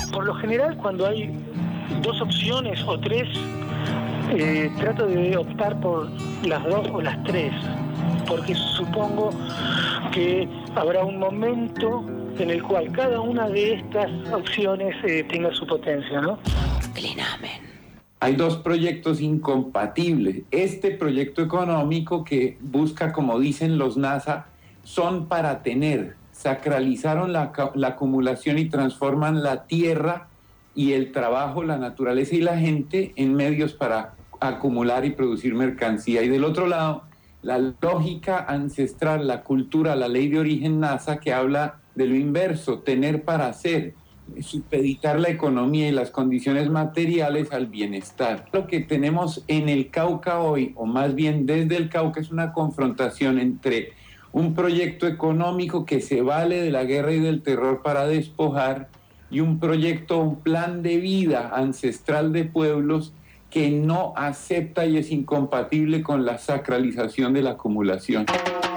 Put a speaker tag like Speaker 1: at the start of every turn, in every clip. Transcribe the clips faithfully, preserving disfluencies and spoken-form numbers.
Speaker 1: Por lo general, cuando hay dos opciones o tres, eh, trato de optar por las dos o las tres, porque supongo que habrá un momento en el cual cada una de estas opciones eh, tenga su potencia, ¿no?
Speaker 2: Clinamen.
Speaker 3: Hay dos proyectos incompatibles. Este proyecto económico que busca, como dicen los NASA, son para tener. Sacralizaron la, la acumulación y transforman la tierra y el trabajo, la naturaleza y la gente en medios para acumular y producir mercancía. Y del otro lado, la lógica ancestral, la cultura, la ley de origen NASA, que habla de lo inverso, tener para hacer, supeditar la economía y las condiciones materiales al bienestar. Lo que tenemos en el Cauca hoy, o más bien desde el Cauca, es una confrontación entre un proyecto económico que se vale de la guerra y del terror para despojar, y un proyecto, un plan de vida ancestral de pueblos que no acepta y es incompatible con la sacralización de la acumulación.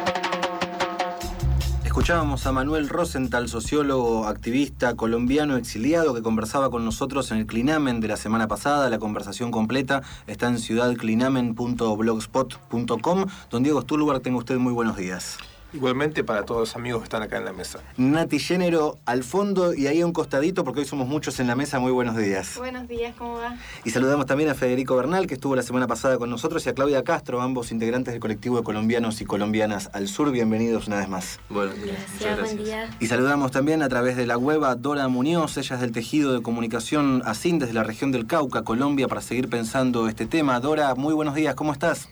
Speaker 4: Escuchábamos a Manuel Rosenthal, sociólogo, activista colombiano exiliado, que conversaba con nosotros en el Clinamen de la semana pasada. La conversación completa está en ciudad clinamen punto blogspot punto com. Don Diego Stulberg, tenga usted muy buenos días.
Speaker 5: Igualmente para todos los amigos que están acá en la mesa.
Speaker 4: Nati Género al fondo y ahí a un costadito, porque hoy somos muchos en la mesa. Muy buenos días.
Speaker 6: Buenos días, ¿cómo va?
Speaker 4: Y saludamos también a Federico Bernal, que estuvo la semana pasada con nosotros, y a Claudia Castro, ambos integrantes del colectivo de colombianos y colombianas al sur. Bienvenidos una vez más.
Speaker 5: Buenos días.
Speaker 6: Gracias, Muchas gracias. Buen día.
Speaker 4: Y saludamos también a través de la web a Dora Muñoz, ella es del tejido de comunicación ASIN desde la región del Cauca, Colombia, para seguir pensando este tema. Dora, muy buenos días, ¿cómo estás?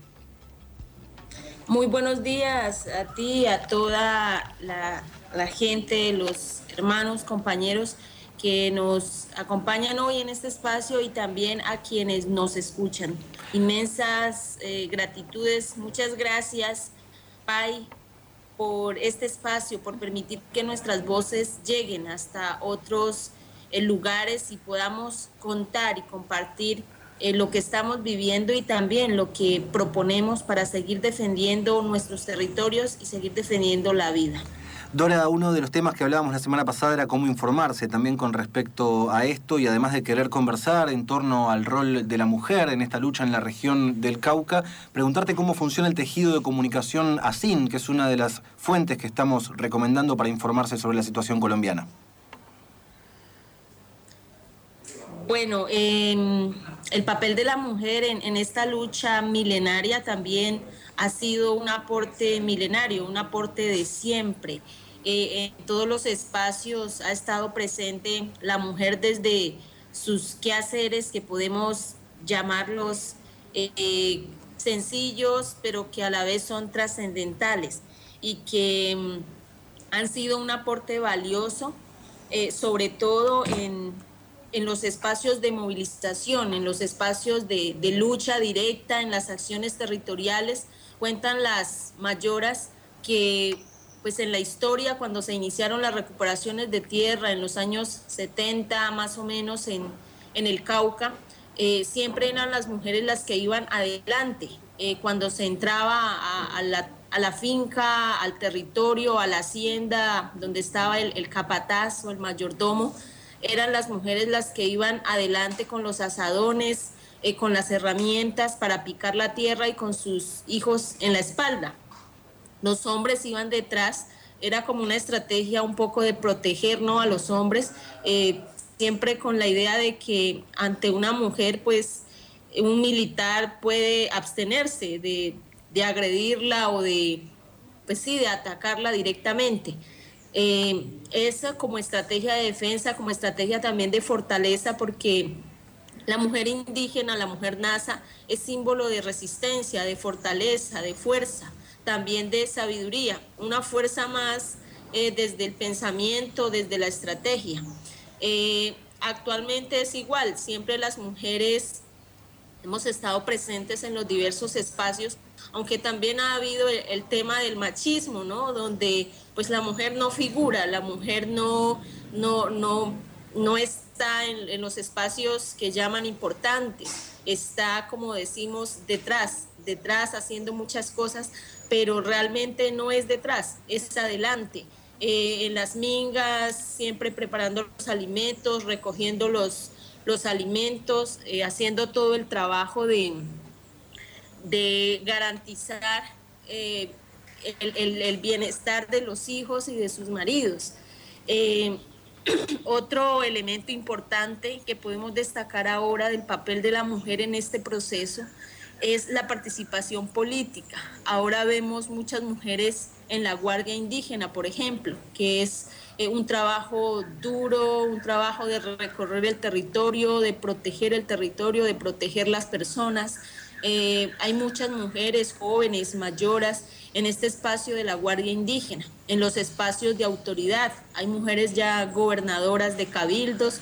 Speaker 7: Muy buenos días a ti, a toda la, la gente, los hermanos, compañeros que nos acompañan hoy en este espacio y también a quienes nos escuchan. Inmensas eh, gratitudes, muchas gracias, Pai, por este espacio, por permitir que nuestras voces lleguen hasta otros eh, lugares y podamos contar y compartir Eh, lo que estamos viviendo y también lo que proponemos para seguir defendiendo nuestros territorios y seguir defendiendo la vida.
Speaker 4: Dora, uno de los temas que hablábamos la semana pasada era cómo informarse también con respecto a esto, y además de querer conversar en torno al rol de la mujer en esta lucha en la región del Cauca, preguntarte cómo funciona el tejido de comunicación ASIN, que es una de las fuentes que estamos recomendando para informarse sobre la situación colombiana.
Speaker 7: Bueno, eh, el papel de la mujer en, en esta lucha milenaria también ha sido un aporte milenario, un aporte de siempre. Eh, en todos los espacios ha estado presente la mujer desde sus quehaceres, que podemos llamarlos eh, sencillos, pero que a la vez son trascendentales y que um, han sido un aporte valioso, eh, sobre todo en... en los espacios de movilización, en los espacios de, de lucha directa, en las acciones territoriales. Cuentan las mayoras que pues en la historia, cuando se iniciaron las recuperaciones de tierra en los años setenta más o menos en, en el Cauca, eh, siempre eran las mujeres las que iban adelante. Eh, cuando se entraba a, a, la, a la finca, al territorio, a la hacienda donde estaba el, el capataz o el mayordomo, eran las mujeres las que iban adelante con los azadones, eh, con las herramientas para picar la tierra y con sus hijos en la espalda. Los hombres iban detrás, era como una estrategia un poco de proteger, ¿no?, a los hombres, eh, siempre con la idea de que ante una mujer, pues, un militar puede abstenerse de, de agredirla o de, pues sí, de atacarla directamente. Eh, esa como estrategia de defensa, como estrategia también de fortaleza, porque la mujer indígena, la mujer nasa, es símbolo de resistencia, de fortaleza, de fuerza, también de sabiduría, una fuerza más eh, desde el pensamiento, desde la estrategia. Eh, actualmente es igual, siempre las mujeres hemos estado presentes en los diversos espacios, aunque también ha habido el, el tema del machismo, ¿no?, donde pues la mujer no figura, la mujer no, no, no, no está en, en los espacios que llaman importantes, está, como decimos, detrás, detrás haciendo muchas cosas, pero realmente no es detrás, es adelante. eh, en las mingas, siempre preparando los alimentos, recogiendo los, los alimentos, eh, haciendo todo el trabajo de, de garantizar eh, el, el, el bienestar de los hijos y de sus maridos. Eh, otro elemento importante que podemos destacar ahora del papel de la mujer en este proceso es la participación política. Ahora vemos muchas mujeres en la Guardia Indígena, por ejemplo, que es eh, un trabajo duro, un trabajo de recorrer el territorio, de proteger el territorio, de proteger las personas. Eh, hay muchas mujeres jóvenes, mayoras, en este espacio de la Guardia Indígena, en los espacios de autoridad. Hay mujeres ya gobernadoras de cabildos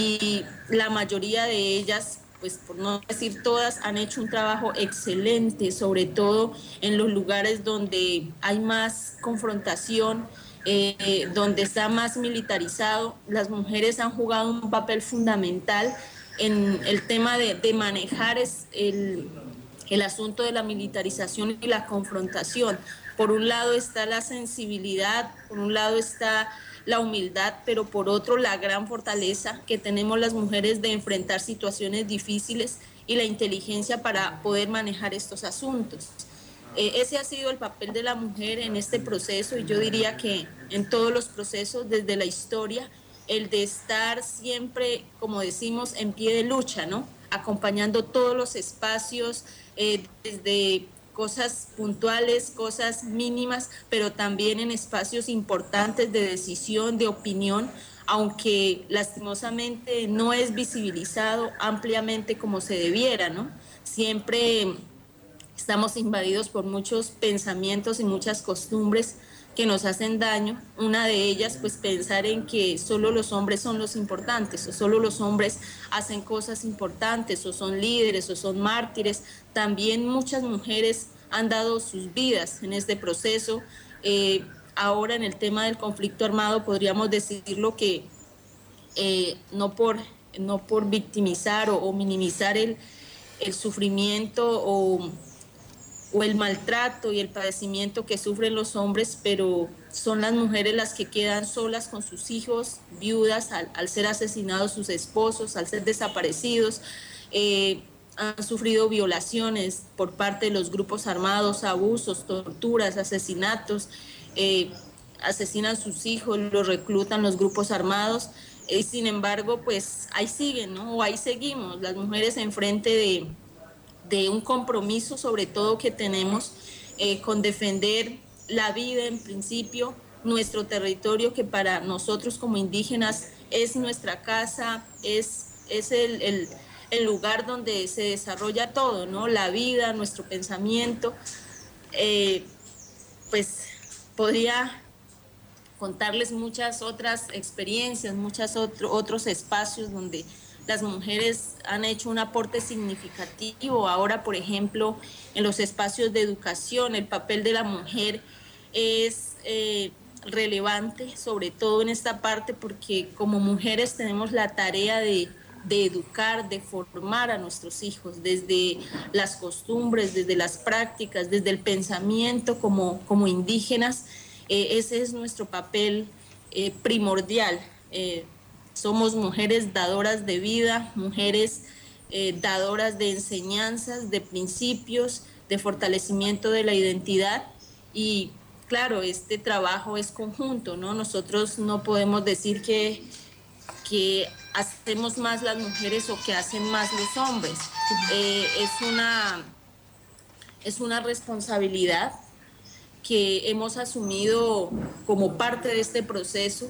Speaker 7: y la mayoría de ellas, pues por no decir todas, han hecho un trabajo excelente, sobre todo en los lugares donde hay más confrontación, eh, donde está más militarizado. Las mujeres han jugado un papel fundamental en el tema de, de manejar es el, el asunto de la militarización y la confrontación. Por un lado está la sensibilidad, por un lado está la humildad, pero por otro la gran fortaleza que tenemos las mujeres de enfrentar situaciones difíciles y la inteligencia para poder manejar estos asuntos. Eh, ese ha sido el papel de la mujer en este proceso, y yo diría que en todos los procesos desde la historia, el de estar siempre, como decimos, en pie de lucha, ¿no? Acompañando todos los espacios, eh, desde cosas puntuales, cosas mínimas, pero también en espacios importantes de decisión, de opinión, aunque lastimosamente no es visibilizado ampliamente como se debiera, ¿no? Siempre estamos invadidos por muchos pensamientos y muchas costumbres que nos hacen daño. Una de ellas, pues pensar en que solo los hombres son los importantes, o solo los hombres hacen cosas importantes, o son líderes, o son mártires. También muchas mujeres han dado sus vidas en este proceso. Eh, ahora en el tema del conflicto armado podríamos decirlo que eh, no por, no por victimizar o, o minimizar el, el sufrimiento o o el maltrato y el padecimiento que sufren los hombres, pero son las mujeres las que quedan solas con sus hijos, viudas, al, al ser asesinados sus esposos, al ser desaparecidos. Eh, han sufrido violaciones por parte de los grupos armados, abusos, torturas, asesinatos, eh, asesinan sus hijos, los reclutan los grupos armados, y eh, sin embargo, pues ahí siguen, ¿no? O ahí seguimos, las mujeres enfrente de de un compromiso sobre todo que tenemos eh, con defender la vida en principio, nuestro territorio, que para nosotros como indígenas es nuestra casa, es, es el, el, el lugar donde se desarrolla todo, ¿no? La vida, nuestro pensamiento. Eh, pues podría contarles muchas otras experiencias, muchos otro, otros espacios donde las mujeres han hecho un aporte significativo. Ahora, por ejemplo, en los espacios de educación, el papel de la mujer es eh, relevante, sobre todo en esta parte, porque como mujeres tenemos la tarea de, de educar, de formar a nuestros hijos, desde las costumbres, desde las prácticas, desde el pensamiento como, como indígenas. Eh, ese es nuestro papel eh, primordial. Eh, Somos mujeres dadoras de vida, mujeres eh, dadoras de enseñanzas, de principios, de fortalecimiento de la identidad. Y claro, este trabajo es conjunto, ¿no? Nosotros no podemos decir que, que hacemos más las mujeres o que hacen más los hombres. Eh, es una, es una responsabilidad que hemos asumido como parte de este proceso,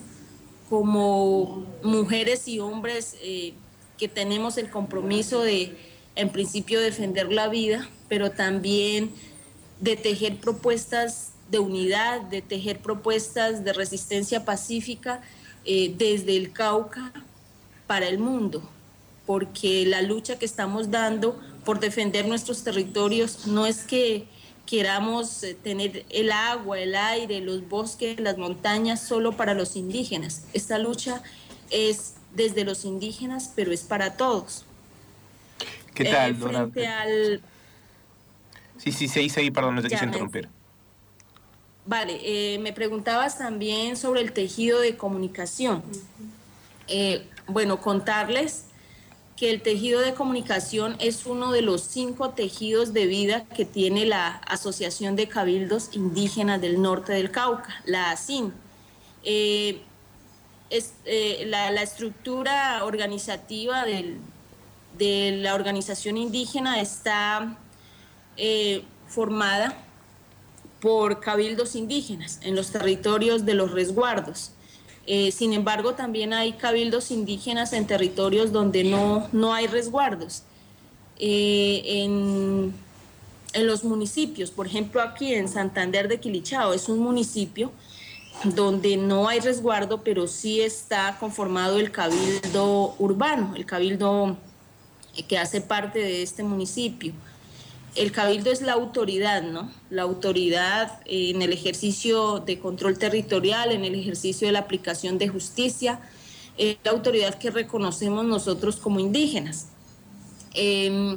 Speaker 7: como mujeres y hombres eh, que tenemos el compromiso de, en principio, defender la vida, pero también de tejer propuestas de unidad, de tejer propuestas de resistencia pacífica eh, desde el Cauca para el mundo, porque la lucha que estamos dando por defender nuestros territorios no es que queramos tener el agua, el aire, los bosques, las montañas solo para los indígenas. Esta lucha es desde los indígenas, pero es para todos.
Speaker 5: ¿Qué tal,
Speaker 7: eh, frente
Speaker 5: Dora?
Speaker 7: al...
Speaker 5: Sí, sí, seguí, seguí, perdón, no te
Speaker 7: Ya
Speaker 5: quise
Speaker 7: me-
Speaker 5: interrumpir.
Speaker 7: Vale, eh, me preguntabas también sobre el tejido de comunicación. Eh, bueno, contarles que el tejido de comunicación es uno de los cinco tejidos de vida que tiene la Asociación de Cabildos Indígenas del Norte del Cauca, la ASIN. Eh, es, eh, la, la estructura organizativa del, de la organización indígena está eh, formada por cabildos indígenas en los territorios de los resguardos. Eh, sin embargo, también hay cabildos indígenas en territorios donde no, no hay resguardos. Eh, en, en los municipios, por ejemplo, aquí en Santander de Quilichao, es un municipio donde no hay resguardo, pero sí está conformado el cabildo urbano, el cabildo que hace parte de este municipio. El cabildo es la autoridad, ¿no? La autoridad en el ejercicio de control territorial, en el ejercicio de la aplicación de justicia, eh, la autoridad que reconocemos nosotros como indígenas. Eh,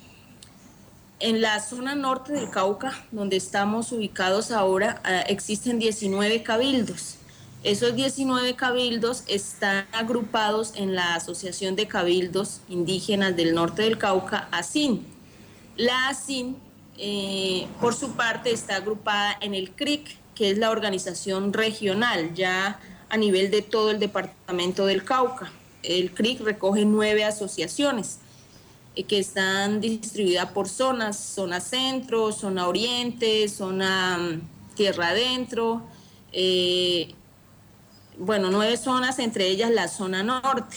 Speaker 7: en la zona norte del Cauca, donde estamos ubicados ahora, eh, existen diecinueve cabildos. Esos diecinueve cabildos están agrupados en la Asociación de Cabildos Indígenas del Norte del Cauca, ASIN. La ASIN, eh, por su parte, está agrupada en el C R I C, que es la organización regional, ya a nivel de todo el departamento del Cauca. El C R I C recoge nueve asociaciones eh, que están distribuidas por zonas, zona centro, zona oriente, zona um, tierra adentro, eh, bueno, nueve zonas, entre ellas la zona norte.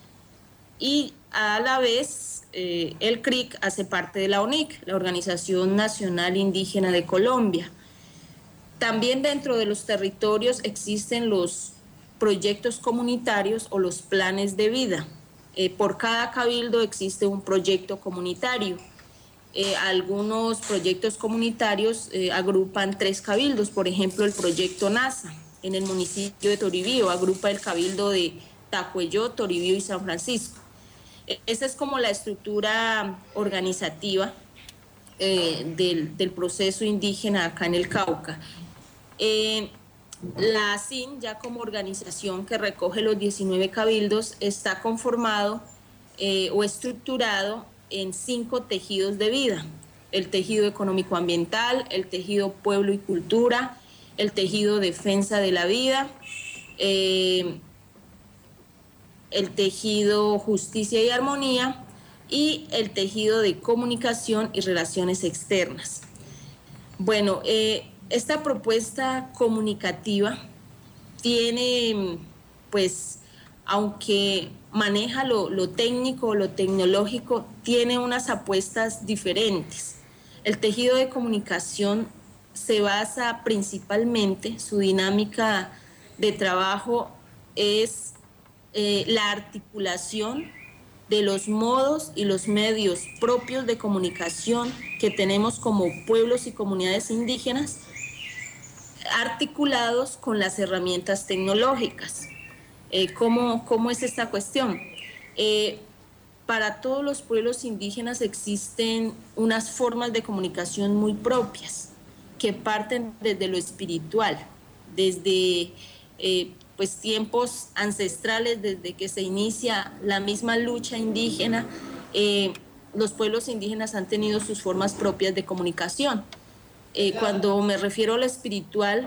Speaker 7: Y a la vez, Eh, el C R I C hace parte de la O N I C, la Organización Nacional Indígena de Colombia. También dentro de los territorios existen los proyectos comunitarios o los planes de vida. Eh, por cada cabildo existe un proyecto comunitario. Eh, algunos proyectos comunitarios eh, agrupan tres cabildos, por ejemplo el proyecto NASA en el municipio de Toribío, agrupa el cabildo de Tacuelló, Toribío y San Francisco. Esa es como la estructura organizativa eh, del, del proceso indígena acá en el Cauca. Eh, la ASIN, ya como organización que recoge los diecinueve cabildos, está conformado eh, o estructurado en cinco tejidos de vida: el tejido económico-ambiental, el tejido pueblo y cultura, el tejido defensa de la vida, eh, el tejido justicia y armonía y el tejido de comunicación y relaciones externas. Bueno, eh, esta propuesta comunicativa tiene, pues, aunque maneja lo, lo técnico, lo tecnológico, tiene unas apuestas diferentes. El tejido de comunicación se basa principalmente, su dinámica de trabajo es Eh, la articulación de los modos y los medios propios de comunicación que tenemos como pueblos y comunidades indígenas, articulados con las herramientas tecnológicas. Eh, ¿cómo, ¿Cómo es esta cuestión? Eh, para todos los pueblos indígenas existen unas formas de comunicación muy propias que parten desde lo espiritual, desde eh, pues tiempos ancestrales, desde que se inicia la misma lucha indígena. Eh, los pueblos indígenas han tenido sus formas propias de comunicación. Eh, cuando me refiero a lo espiritual,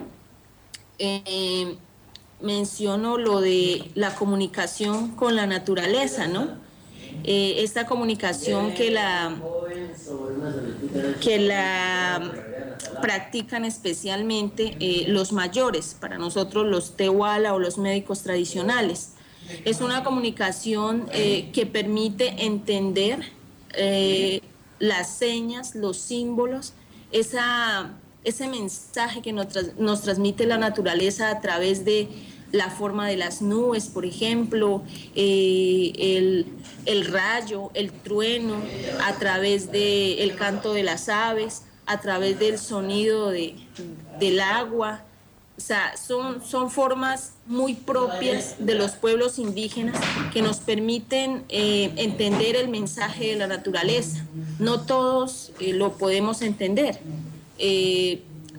Speaker 7: eh, menciono lo de la comunicación con la naturaleza, ¿no? Eh, esta comunicación que la, que la practican especialmente eh, los mayores, para nosotros los tehuala o los médicos tradicionales. Es una comunicación eh, que permite entender eh, las señas, los símbolos, esa, ese mensaje que nos, nos transmite la naturaleza a través de la forma de las nubes, por ejemplo, eh, el, el rayo, el trueno, a través del canto de las aves, a través del sonido de, del agua. O sea, son, son formas muy propias de los pueblos indígenas que nos permiten eh, entender el mensaje de la naturaleza. No todos eh, lo podemos entender. Eh,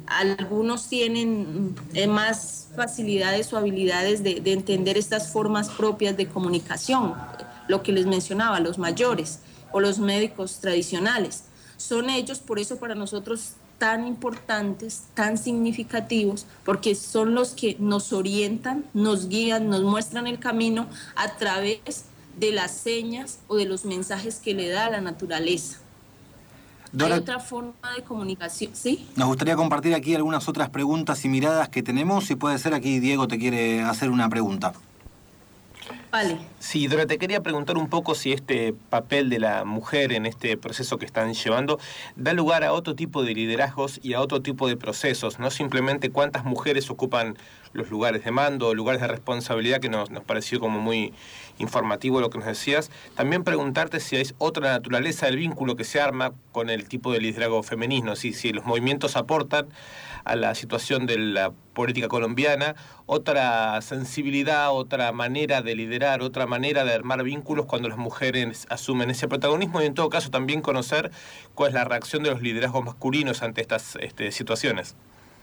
Speaker 7: algunos tienen eh, más facilidades o habilidades de, de entender estas formas propias de comunicación, lo que les mencionaba, los mayores o los médicos tradicionales. Son ellos, por eso para nosotros, tan importantes, tan significativos, porque son los que nos orientan, nos guían, nos muestran el camino a través de las señas o de los mensajes que le da la naturaleza.
Speaker 4: Dora,
Speaker 7: hay otra forma de comunicación, ¿sí?
Speaker 4: Nos gustaría compartir aquí algunas otras preguntas y miradas que tenemos. Si puede ser, aquí Diego te quiere hacer una pregunta.
Speaker 7: Vale.
Speaker 5: Sí, Dora, te quería preguntar un poco si este papel de la mujer en este proceso que están llevando da lugar a otro tipo de liderazgos y a otro tipo de procesos, no simplemente cuántas mujeres ocupan los lugares de mando, lugares de responsabilidad, que nos, nos pareció como muy informativo lo que nos decías. También preguntarte si hay otra naturaleza del vínculo que se arma con el tipo de liderazgo femenino, si, si los movimientos aportan a la situación de la política colombiana, otra sensibilidad, otra manera de liderar, otra manera de armar vínculos cuando las mujeres asumen ese protagonismo, y en todo caso también conocer cuál es la reacción de los liderazgos masculinos ante estas este, situaciones.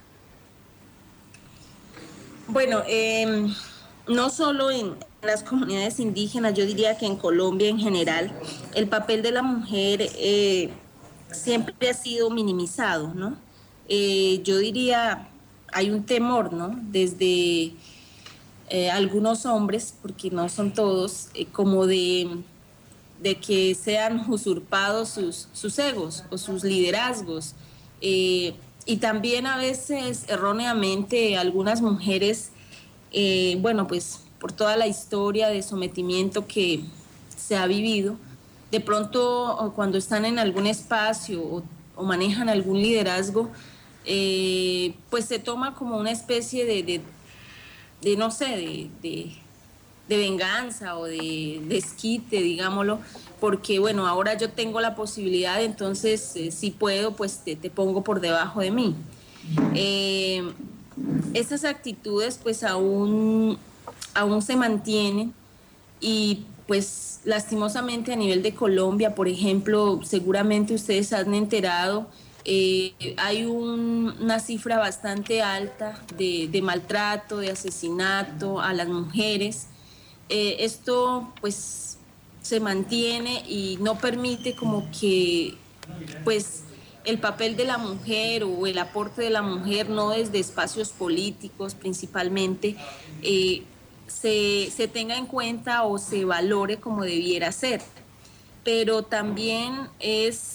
Speaker 7: Bueno, eh, no solo en las comunidades indígenas, yo diría que en Colombia en general, el papel de la mujer eh, siempre ha sido minimizado, ¿no? Eh, yo diría, hay un temor, ¿no? Desde eh, algunos hombres, porque no son todos, eh, como de, de que sean usurpados sus, sus egos o sus liderazgos. Eh, y también a veces, erróneamente, algunas mujeres, eh, bueno, pues por toda la historia de sometimiento que se ha vivido, de pronto cuando están en algún espacio o, o manejan algún liderazgo, Eh, pues se toma como una especie de, de, de no sé, de, de, de venganza o de desquite, digámoslo, porque bueno, ahora yo tengo la posibilidad, entonces eh, si puedo, pues te, te pongo por debajo de mí. Eh, esas actitudes pues aún, aún se mantienen y pues lastimosamente a nivel de Colombia, por ejemplo, seguramente ustedes han enterado. Eh, hay un, una cifra bastante alta de, de maltrato, de asesinato a las mujeres. Eh, esto pues se mantiene y no permite como que pues el papel de la mujer o el aporte de la mujer, no desde espacios políticos principalmente, eh, se, se tenga en cuenta o se valore como debiera ser. Pero también es...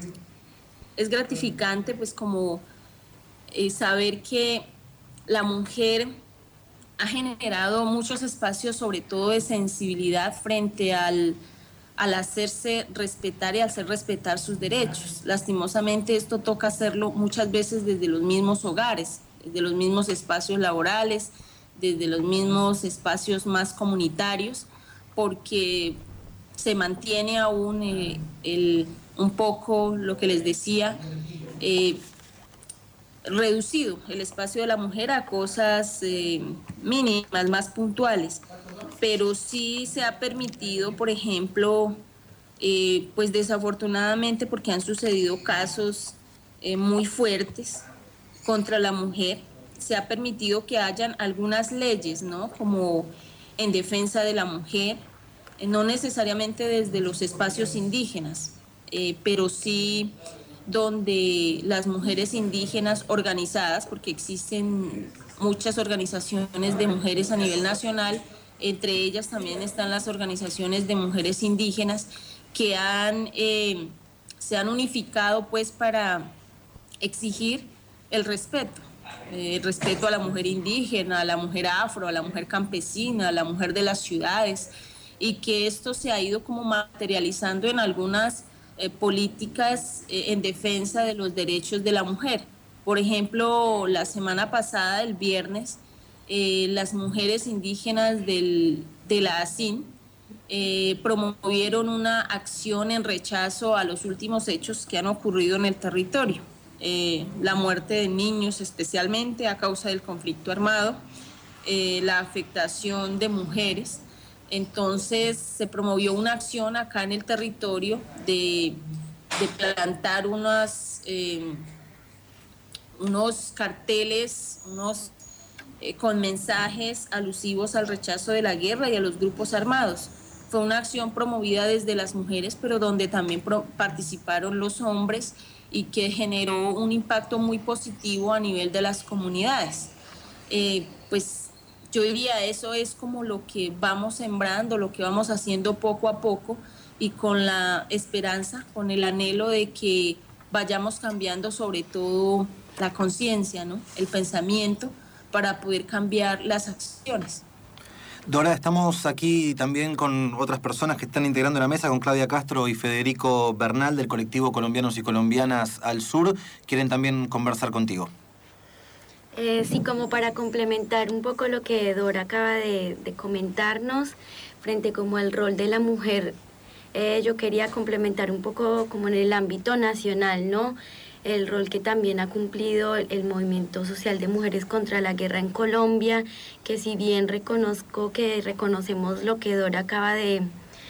Speaker 7: Es gratificante pues como eh, saber que la mujer ha generado muchos espacios, sobre todo de sensibilidad frente al, al hacerse respetar y hacer respetar sus derechos. Lastimosamente esto toca hacerlo muchas veces desde los mismos hogares, desde los mismos espacios laborales, desde los mismos espacios más comunitarios, porque se mantiene aún eh, el... un poco lo que les decía, eh, reducido el espacio de la mujer a cosas eh, mínimas, más puntuales, pero sí se ha permitido, por ejemplo, eh, pues desafortunadamente porque han sucedido casos eh, muy fuertes contra la mujer, se ha permitido que hayan algunas leyes, ¿no? Como en defensa de la mujer, eh, no necesariamente desde los espacios indígenas, Eh, pero sí donde las mujeres indígenas organizadas, porque existen muchas organizaciones de mujeres a nivel nacional, entre ellas también están las organizaciones de mujeres indígenas que han, eh, se han unificado pues para exigir el respeto, eh, el respeto a la mujer indígena, a la mujer afro, a la mujer campesina, a la mujer de las ciudades, y que esto se ha ido como materializando en algunas Eh, políticas eh, en defensa de los derechos de la mujer. Por ejemplo, la semana pasada, el viernes, eh, las mujeres indígenas del, de la A S I N eh, promovieron una acción en rechazo a los últimos hechos que han ocurrido en el territorio. Eh, la muerte de niños, especialmente a causa del conflicto armado, eh, la afectación de mujeres. Entonces se promovió una acción acá en el territorio de, de plantar unas, eh, unos carteles, unos eh, con mensajes alusivos al rechazo de la guerra y a los grupos armados. Fue una acción promovida desde las mujeres, pero donde también pro- participaron los hombres y que generó un impacto muy positivo a nivel de las comunidades. Eh, pues yo diría, eso es como lo que vamos sembrando, lo que vamos haciendo poco a poco y con la esperanza, con el anhelo de que vayamos cambiando sobre todo la conciencia, ¿no? El pensamiento, para poder cambiar las acciones.
Speaker 4: Dora, estamos aquí también con otras personas que están integrando la mesa, con Claudia Castro y Federico Bernal del colectivo Colombianos y Colombianas al Sur. Quieren también conversar contigo.
Speaker 6: Eh, sí, como para complementar un poco lo que Dora acaba de, de comentarnos, frente como al rol de la mujer, eh, yo quería complementar un poco como en el ámbito nacional, ¿no? El rol que también ha cumplido el, el movimiento social de mujeres contra la guerra en Colombia, que si bien reconozco que reconocemos lo que Dora acaba de,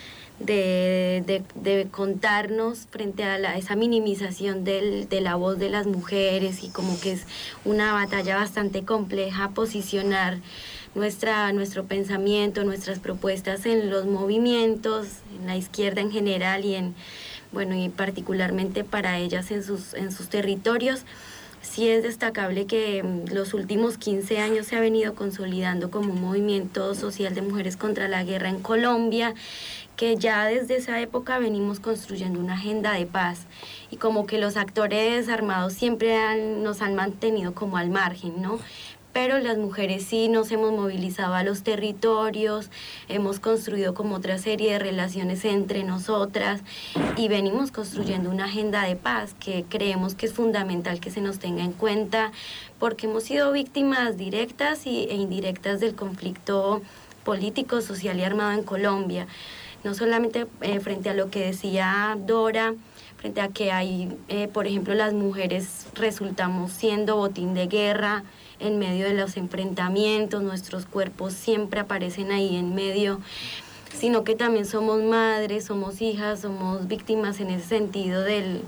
Speaker 6: de, de, de contarnos frente a la, esa minimización del, de la voz de las mujeres, y como que es una batalla bastante compleja posicionar nuestra, nuestro pensamiento, nuestras propuestas en los movimientos, en la izquierda en general y en bueno, y particularmente para ellas en sus, en sus territorios. Sí es destacable que los últimos quince años se ha venido consolidando como un movimiento social de mujeres contra la guerra en Colombia, que ya desde esa época venimos construyendo una agenda de paz, y como que los actores armados siempre han, nos han mantenido como al margen, ¿no? Pero las mujeres sí nos hemos movilizado a los territorios, hemos construido como otra serie de relaciones entre nosotras y venimos construyendo una agenda de paz que creemos que es fundamental que se nos tenga en cuenta, porque hemos sido víctimas directas y, e indirectas del conflicto político, social y armado en Colombia. No solamente eh, frente a lo que decía Dora, frente a que hay, eh, por ejemplo, las mujeres resultamos siendo botín de guerra en medio de los enfrentamientos, nuestros cuerpos siempre aparecen ahí en medio, sino que también somos madres, somos hijas, somos víctimas en ese sentido del,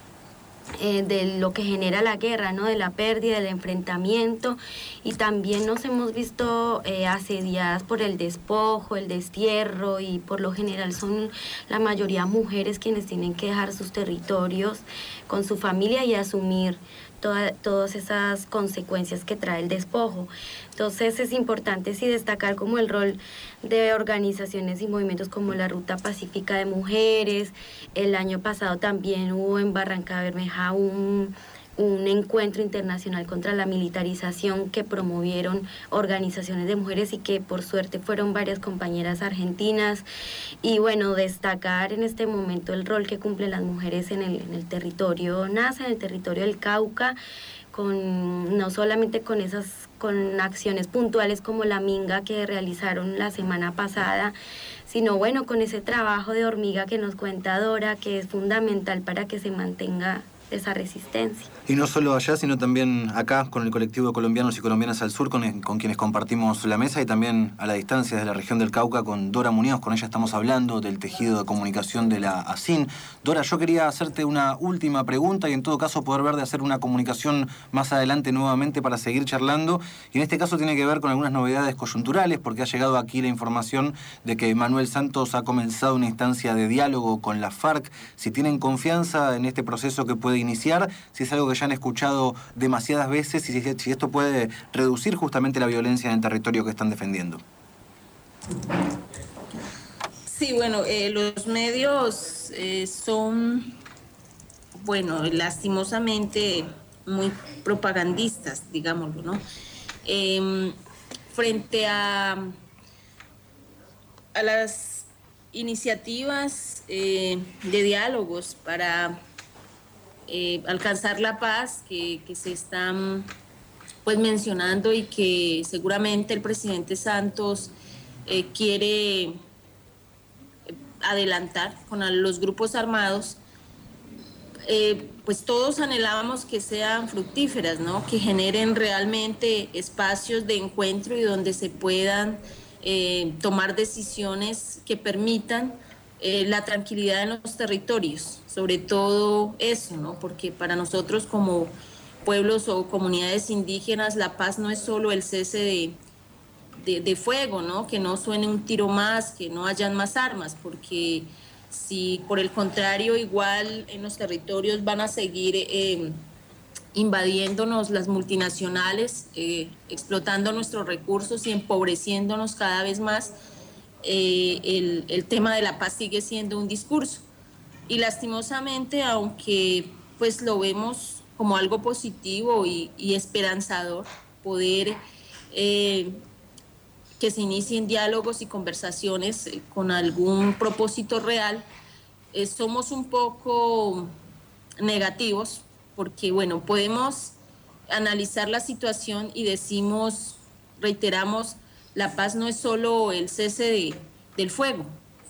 Speaker 6: eh, de lo que genera la guerra, ¿no? De la pérdida, del enfrentamiento, y también nos hemos visto eh, asediadas por el despojo, el destierro, y por lo general son la mayoría mujeres quienes tienen que dejar sus territorios con su familia y asumir Toda, todas esas consecuencias que trae el despojo. Entonces es importante sí destacar como el rol de organizaciones y movimientos como la Ruta Pacífica de Mujeres. El año pasado también hubo en Barranca Bermeja un, un encuentro internacional contra la militarización que promovieron organizaciones de mujeres y que por suerte fueron varias compañeras argentinas. Y bueno, destacar en este momento el rol que cumplen las mujeres en el, en el territorio NASA, en el territorio del Cauca, con, no solamente con esas con acciones puntuales como la minga que realizaron la semana pasada, sino bueno, con ese trabajo de hormiga que nos cuenta Dora, que es fundamental para que se mantenga esa resistencia.
Speaker 4: Y no solo allá, sino también acá, con el colectivo de Colombianos y Colombianas al Sur, con, con quienes compartimos la mesa, y también a la distancia desde la región del Cauca, con Dora Muñoz. Con ella estamos hablando del tejido de comunicación de la A S I N. Dora, yo quería hacerte una última pregunta y en todo caso poder ver de hacer una comunicación más adelante nuevamente para seguir charlando. Y en este caso tiene que ver con algunas novedades coyunturales, porque ha llegado aquí la información de que Manuel Santos ha comenzado una instancia de diálogo con la FARC. Si tienen confianza en este proceso que puede iniciar, si es algo que ya han escuchado demasiadas veces, y si, si esto puede reducir justamente la violencia en el territorio que están defendiendo.
Speaker 7: Sí, bueno, eh, los medios eh, son, bueno, lastimosamente muy propagandistas, digámoslo, ¿no? Eh, frente a, a las iniciativas eh, de diálogos para Eh, alcanzar la paz que, que se están pues mencionando y que seguramente el presidente Santos eh, quiere adelantar con los grupos armados, eh, pues todos anhelábamos que sean fructíferas, ¿no? Que generen realmente espacios de encuentro y donde se puedan eh, tomar decisiones que permitan Eh, la tranquilidad en los territorios, sobre todo eso, ¿no? Porque para nosotros como pueblos o comunidades indígenas, la paz no es solo el cese de, de, de fuego, ¿no? Que no suene un tiro más, que no hayan más armas, porque si por el contrario igual en los territorios van a seguir eh, invadiéndonos las multinacionales, eh, explotando nuestros recursos y empobreciéndonos cada vez más, eh, el, el tema de la paz sigue siendo un discurso. Y lastimosamente, aunque pues lo vemos como algo positivo y, y esperanzador, poder eh, que se inicien diálogos y conversaciones eh, con algún propósito real, eh, somos un poco negativos, porque bueno, podemos analizar la situación y decimos, reiteramos, la paz no es solo el cese de, del fuego.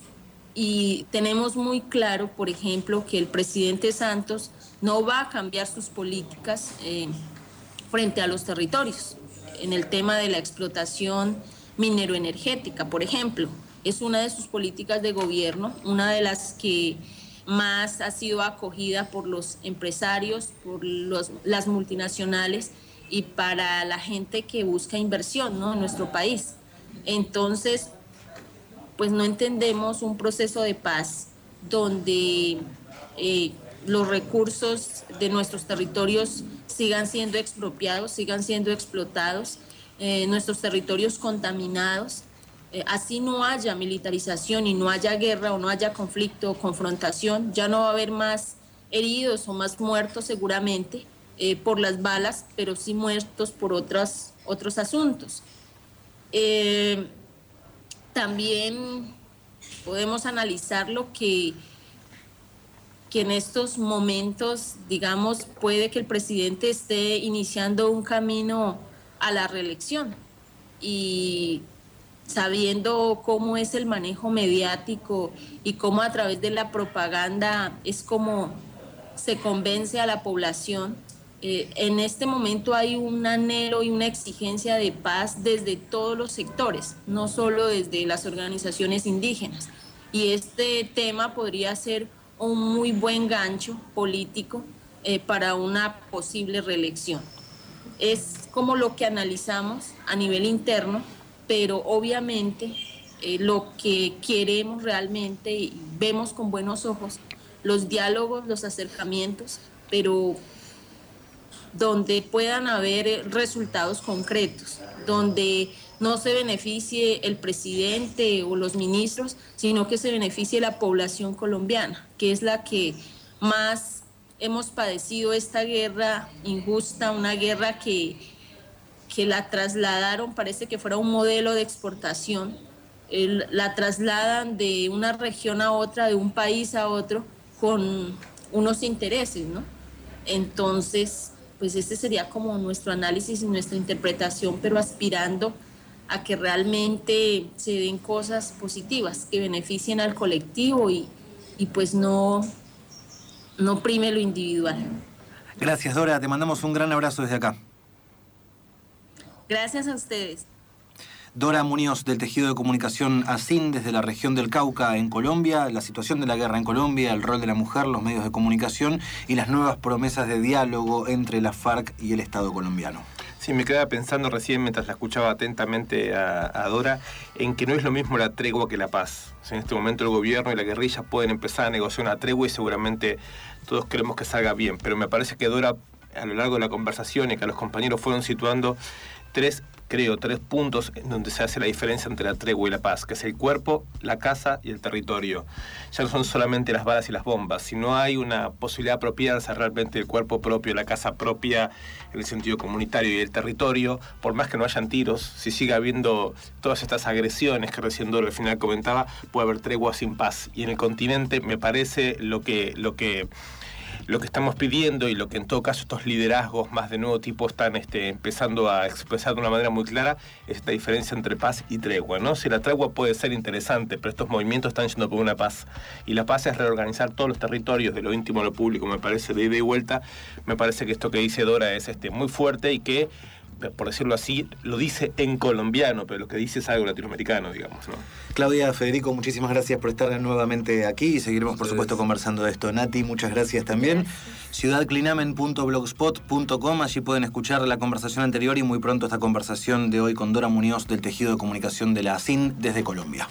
Speaker 7: Y tenemos muy claro, por ejemplo, que el presidente Santos no va a cambiar sus políticas eh, frente a los territorios. En el tema de la explotación mineroenergética, por ejemplo, es una de sus políticas de gobierno, una de las que más ha sido acogida por los empresarios, por los, las multinacionales y para la gente que busca inversión, ¿no?, en nuestro país. Entonces, pues no entendemos un proceso de paz donde eh, los recursos de nuestros territorios sigan siendo expropiados, sigan siendo explotados, eh, nuestros territorios contaminados. Eh, así no haya militarización y no haya guerra o no haya conflicto o confrontación, ya no va a haber más heridos o más muertos seguramente eh, por las balas, pero sí muertos por otros, otros asuntos. Eh, también podemos analizar lo que, que en estos momentos, digamos, puede que el presidente esté iniciando un camino a la reelección y sabiendo cómo es el manejo mediático y cómo a través de la propaganda es como se convence a la población. Eh, en este momento hay un anhelo y una exigencia de paz desde todos los sectores, no solo desde las organizaciones indígenas. Y este tema podría ser un muy buen gancho político eh, para una posible reelección. Es como lo que analizamos a nivel interno, pero obviamente eh, lo que queremos realmente y vemos con buenos ojos, los diálogos, los acercamientos, pero donde puedan haber resultados concretos, donde no se beneficie el presidente o los ministros, sino que se beneficie la población colombiana, que es la que más hemos padecido esta guerra injusta, una guerra que, que la trasladaron, parece que fuera un modelo de exportación, el, la trasladan de una región a otra, de un país a otro, con unos intereses, ¿no? Entonces, pues este sería como nuestro análisis y nuestra interpretación, pero aspirando a que realmente se den cosas positivas que beneficien al colectivo y, y pues no, no prime lo individual.
Speaker 4: Gracias, Dora, te mandamos un gran abrazo desde acá.
Speaker 7: Gracias a ustedes.
Speaker 4: Dora Muñoz, del Tejido de Comunicación ASIN, desde la región del Cauca en Colombia, la situación de la guerra en Colombia, el rol de la mujer, los medios de comunicación y las nuevas promesas de diálogo entre la FARC y el Estado colombiano.
Speaker 5: Sí, me quedaba pensando recién, mientras la escuchaba atentamente a, a Dora, en que no es lo mismo la tregua que la paz. O sea, en este momento el gobierno y la guerrilla pueden empezar a negociar una tregua y seguramente todos queremos que salga bien, pero me parece que Dora, a lo largo de la conversación y que a los compañeros fueron situando tres, creo, tres puntos en donde se hace la diferencia entre la tregua y la paz, que es el cuerpo, la casa y el territorio. Ya no son solamente las balas y las bombas, sino hay una posibilidad de apropiarse realmente del cuerpo propio, la casa propia, en el sentido comunitario, y el territorio, por más que no hayan tiros, si sigue habiendo todas estas agresiones que recién Dora al final comentaba, puede haber tregua sin paz. Y en el continente me parece lo que... Lo que Lo que estamos pidiendo y lo que en todo caso estos liderazgos más de nuevo tipo están este, empezando a expresar de una manera muy clara es esta diferencia entre paz y tregua, ¿no? Si la tregua puede ser interesante, pero estos movimientos están yendo por una paz y la paz es reorganizar todos los territorios de lo íntimo a lo público, me parece de ida y vuelta, me parece que esto que dice Dora es este, muy fuerte y que por decirlo así, lo dice en colombiano, pero lo que dice es algo latinoamericano, digamos, ¿no?
Speaker 4: Claudia, Federico, muchísimas gracias por estar nuevamente aquí y seguiremos, por supuesto, conversando de esto. Nati, muchas gracias también. ciudad clinamen punto blogspot punto com, allí pueden escuchar la conversación anterior y muy pronto esta conversación de hoy con Dora Muñoz del Tejido de Comunicación de la A S I N desde Colombia.